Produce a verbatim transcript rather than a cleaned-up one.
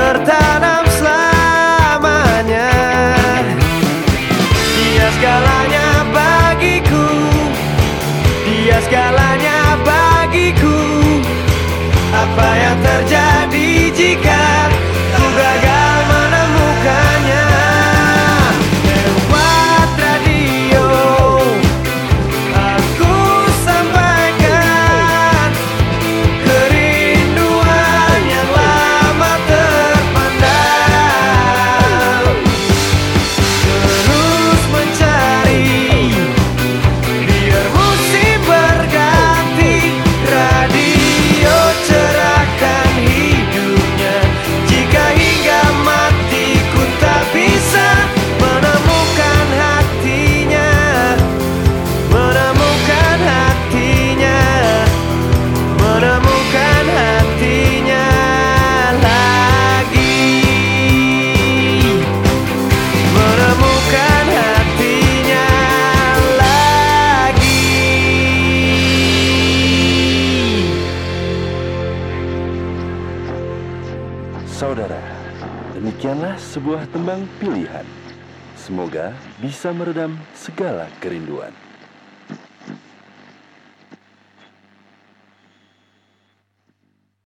tertanam selamanya. Dia segalanya bagiku, dia segalanya bagiku. Apa yang terjadi jika ku gagal menemukannya? Lewat radio aku sampaikan kerinduan yang lama terpendam. Terus mencari biar musim berganti. Radio cerahkan hidupnya. Jika hingga mati ku tak bisa menemukan hatinya, menemukan hatinya, menemukan hatinya lagi, menemukan hatinya lagi. Saudara, demikianlah sebuah tembang pilihan. Semoga bisa meredam segala kerinduan.